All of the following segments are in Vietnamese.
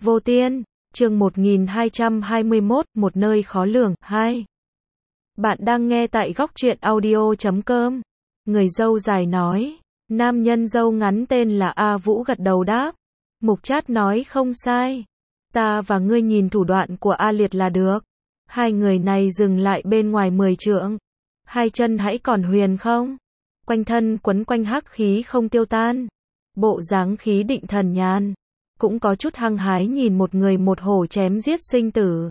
Vô Tiên, chương 1221, một nơi khó lường, 2. Bạn đang nghe tại góc truyện audio.com. Người dâu dài nói. Nam nhân dâu ngắn tên là A Vũ gật đầu đáp. Mục Trát nói không sai. Ta và ngươi nhìn thủ đoạn của A Liệt là được. Hai người này dừng lại bên ngoài 10 trượng. Hai chân hãy còn huyền không? Quanh thân quấn quanh hắc khí không tiêu tan. Bộ dáng khí định thần nhàn. Cũng có chút hăng hái nhìn một người một hổ chém giết sinh tử.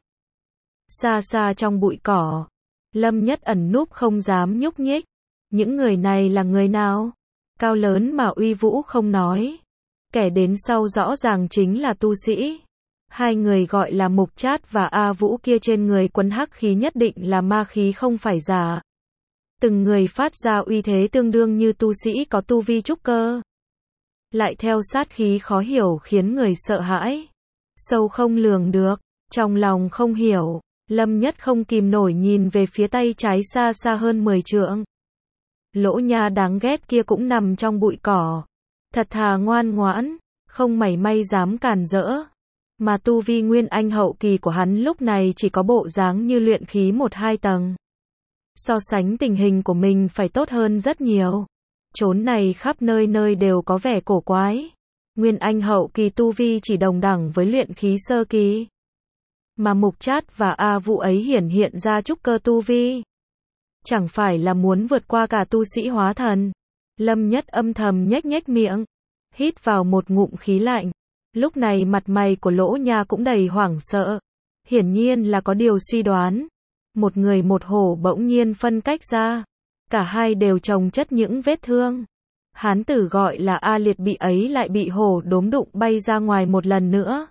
Xa xa trong bụi cỏ, Lâm Nhất ẩn núp không dám nhúc nhích. Những người này là người nào? Cao lớn mà uy vũ không nói. Kẻ đến sau rõ ràng chính là tu sĩ. Hai người gọi là Mục Trát và A Vũ kia trên người quấn hắc khí nhất định là ma khí không phải giả. Từng người phát ra uy thế tương đương như tu sĩ có tu vi trúc cơ. Lại theo sát khí khó hiểu khiến người sợ hãi. Sâu không lường được, trong lòng không hiểu, Lâm Nhất không kìm nổi nhìn về phía tay trái xa xa hơn 10 trượng. Lỗ nha đáng ghét kia cũng nằm trong bụi cỏ. Thật thà ngoan ngoãn, không mảy may dám cản rỡ. Mà tu vi nguyên anh hậu kỳ của hắn lúc này chỉ có bộ dáng như luyện khí 1-2 tầng. So sánh tình hình của mình phải tốt hơn rất nhiều. Chốn này khắp nơi nơi đều có vẻ cổ quái. Nguyên anh hậu kỳ tu vi chỉ đồng đẳng với luyện khí sơ kỳ. Mà Mục Trát và A Vũ ấy hiển hiện ra trúc cơ tu vi. Chẳng phải là muốn vượt qua cả tu sĩ hóa thần. Lâm Nhất âm thầm nhếch nhếch miệng. Hít vào một ngụm khí lạnh. Lúc này mặt mày của Lỗ Nha cũng đầy hoảng sợ. Hiển nhiên là có điều suy đoán. Một người một hổ bỗng nhiên phân cách ra. Cả hai đều chồng chất những vết thương. Hán tử gọi là A Liệt bị ấy lại bị hổ đốm đụng bay ra ngoài một lần nữa.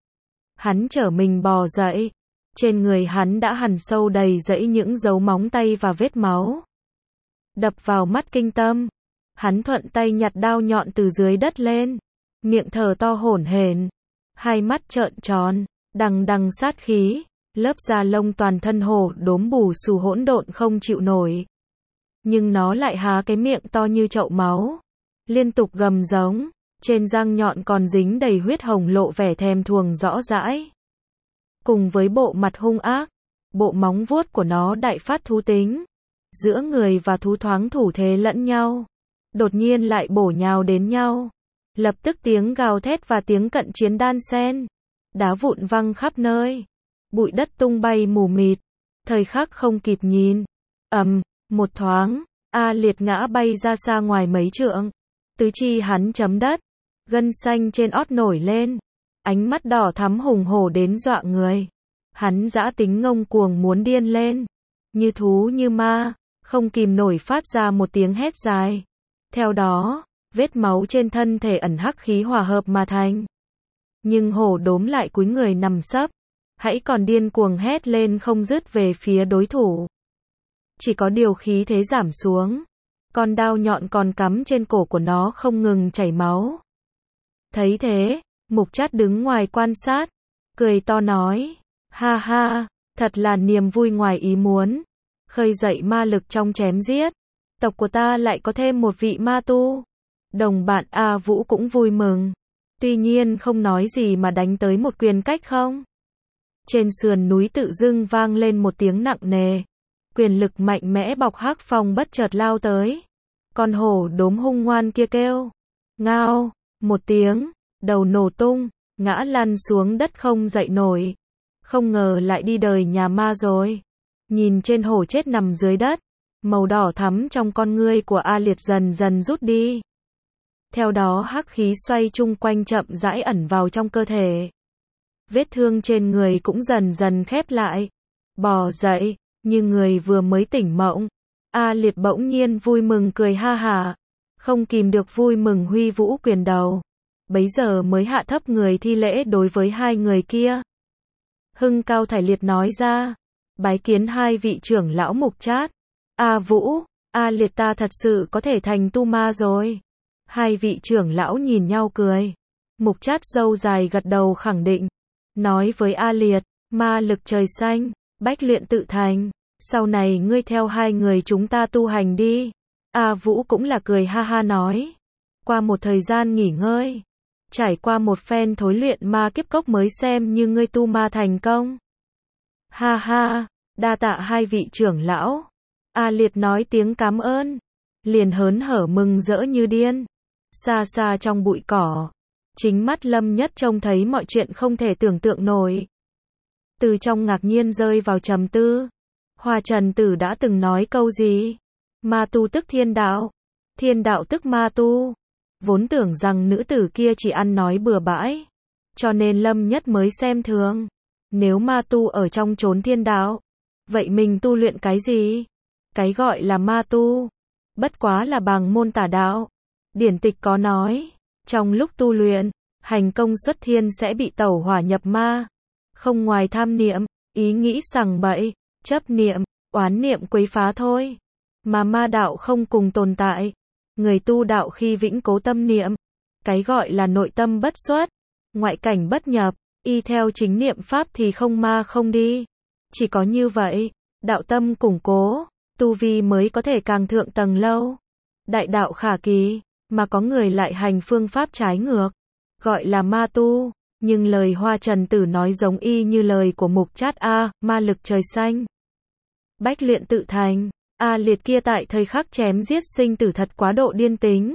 Hắn trở mình bò dậy. Trên người hắn đã hằn sâu đầy rẫy những dấu móng tay và vết máu. Đập vào mắt kinh tâm. Hắn thuận tay nhặt đao nhọn từ dưới đất lên. Miệng thở to hổn hển. Hai mắt trợn tròn, đằng đằng sát khí. Lớp da lông toàn thân hổ đốm bù xù hỗn độn không chịu nổi. Nhưng nó lại há cái miệng to như chậu máu. Liên tục gầm giống. Trên răng nhọn còn dính đầy huyết hồng lộ vẻ thèm thuồng rõ rãi. Cùng với bộ mặt hung ác. Bộ móng vuốt của nó đại phát thú tính. Giữa người và thú thoáng thủ thế lẫn nhau. Đột nhiên lại bổ nhào đến nhau. Lập tức tiếng gào thét và tiếng cận chiến đan xen. Đá vụn văng khắp nơi. Bụi đất tung bay mù mịt. Thời khắc không kịp nhìn. Một thoáng, A Liệt ngã bay ra xa ngoài mấy trượng. Tứ chi hắn chấm đất. Gân xanh trên ót nổi lên. Ánh mắt đỏ thắm hùng hổ đến dọa người. Hắn dã tính ngông cuồng muốn điên lên. Như thú như ma, không kìm nổi phát ra một tiếng hét dài. Theo đó, vết máu trên thân thể ẩn hắc khí hòa hợp mà thành. Nhưng hổ đốm lại cúi người nằm sấp. Hãy còn điên cuồng hét lên không dứt về phía đối thủ. Chỉ có điều khí thế giảm xuống. Con đao nhọn còn cắm trên cổ của nó không ngừng chảy máu. Thấy thế, Mục Trát đứng ngoài quan sát. Cười to nói. Ha ha, thật là niềm vui ngoài ý muốn. Khơi dậy ma lực trong chém giết. Tộc của ta lại có thêm một vị ma tu. Đồng bạn A Vũ cũng vui mừng. Tuy nhiên không nói gì mà đánh tới một quyền cách không. Trên sườn núi tự dưng vang lên một tiếng nặng nề. Quyền lực mạnh mẽ bọc hắc phong bất chợt lao tới. Con hổ đốm hung ngoan kia kêu. Ngao, một tiếng, đầu nổ tung, ngã lăn xuống đất không dậy nổi. Không ngờ lại đi đời nhà ma rồi. Nhìn trên hổ chết nằm dưới đất. Màu đỏ thắm trong con ngươi của A Liệt dần dần rút đi. Theo đó hắc khí xoay chung quanh chậm rãi ẩn vào trong cơ thể. Vết thương trên người cũng dần dần khép lại. Bò dậy, như người vừa mới tỉnh mộng. A Liệt bỗng nhiên vui mừng cười ha hả. Không kìm được vui mừng huy vũ quyền đầu. Bấy giờ mới hạ thấp người thi lễ đối với hai người kia. Hưng cao thải liệt nói ra. Bái kiến hai vị trưởng lão Mục Trát. A Vũ, A Liệt ta thật sự có thể thành tu ma rồi. Hai vị trưởng lão nhìn nhau cười. Mục Trát râu dài gật đầu khẳng định. Nói với A Liệt, ma lực trời xanh, bách luyện tự thành. Sau này ngươi theo hai người chúng ta tu hành đi. A Vũ cũng là cười ha ha nói. Qua một thời gian nghỉ ngơi, trải qua một phen thối luyện ma kiếp cốc mới xem như ngươi tu ma thành công. Ha ha, đa tạ hai vị trưởng lão. A Liệt nói tiếng cảm ơn, liền hớn hở mừng rỡ như điên. Xa xa trong bụi cỏ, chính mắt Lâm Nhất trông thấy mọi chuyện không thể tưởng tượng nổi. Từ trong ngạc nhiên rơi vào trầm tư. Hoa Trần Tử đã từng nói câu gì? Ma tu tức thiên đạo, thiên đạo tức ma tu. Vốn tưởng rằng nữ tử kia chỉ ăn nói bừa bãi, cho nên Lâm Nhất mới xem thường. Nếu ma tu ở trong chốn thiên đạo, vậy mình tu luyện cái gì? Cái gọi là ma tu, bất quá là bàng môn tà đạo. Điển tịch có nói, trong lúc tu luyện, hành công xuất thiên sẽ bị tẩu hỏa nhập ma. Không ngoài tham niệm, ý nghĩ sằng bậy, chấp niệm, oán niệm quấy phá thôi. Mà ma đạo không cùng tồn tại. Người tu đạo khi vĩnh cố tâm niệm, cái gọi là nội tâm bất xuất, ngoại cảnh bất nhập, y theo chính niệm pháp thì không ma không đi. Chỉ có như vậy, đạo tâm củng cố, tu vi mới có thể càng thượng tầng lâu. Đại đạo khả kỳ, mà có người lại hành phương pháp trái ngược, gọi là ma tu. Nhưng lời Hoa Trần Tử nói giống y như lời của Mục Chát A, ma lực trời xanh. Bách luyện tự thành. A Liệt kia tại thời khắc chém giết sinh tử thật quá độ điên tính.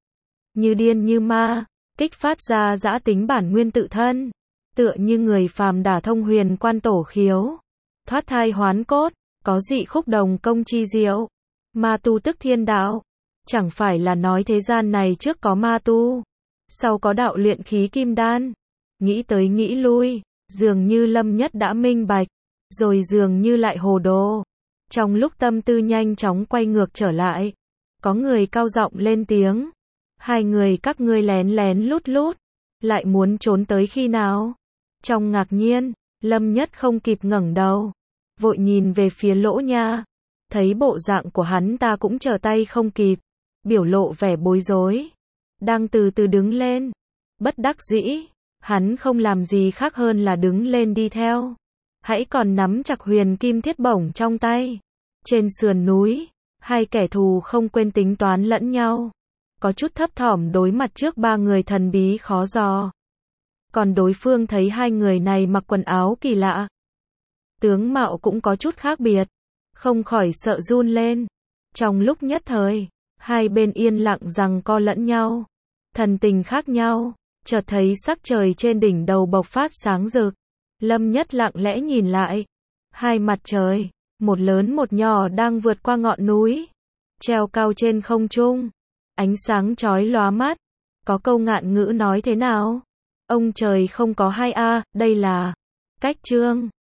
Như điên như ma, kích phát ra dã tính bản nguyên tự thân. Tựa như người phàm đả thông huyền quan tổ khiếu. Thoát thai hoán cốt, có dị khúc đồng công chi diệu. Ma tu tức thiên đạo. Chẳng phải là nói thế gian này trước có ma tu, sau có đạo luyện khí kim đan. Nghĩ tới nghĩ lui, dường như Lâm Nhất đã minh bạch, rồi dường như lại hồ đồ. Trong lúc tâm tư nhanh chóng quay ngược trở lại, có người cao giọng lên tiếng. Hai người các ngươi lén lén lút lút, lại muốn trốn tới khi nào? Trong ngạc nhiên, Lâm Nhất không kịp ngẩng đầu, vội nhìn về phía Lỗ Nha. Thấy bộ dạng của hắn ta cũng trở tay không kịp, biểu lộ vẻ bối rối. Đang từ từ đứng lên, bất đắc dĩ, hắn không làm gì khác hơn là đứng lên đi theo. Hãy còn nắm chặt huyền kim thiết bổng trong tay. Trên sườn núi, hai kẻ thù không quên tính toán lẫn nhau. Có chút thấp thỏm đối mặt trước ba người thần bí khó dò. Còn đối phương thấy hai người này mặc quần áo kỳ lạ, tướng mạo cũng có chút khác biệt, không khỏi sợ run lên. Trong lúc nhất thời, hai bên yên lặng giằng co lẫn nhau, thần tình khác nhau. Chợt thấy sắc trời trên đỉnh đầu bộc phát sáng rực. Lâm Nhất lặng lẽ nhìn lại. Hai mặt trời, một lớn một nhỏ đang vượt qua ngọn núi, treo cao trên không trung. Ánh sáng chói lóa mắt. Có câu ngạn ngữ nói thế nào? Ông trời không có hai a, đây là cách chương.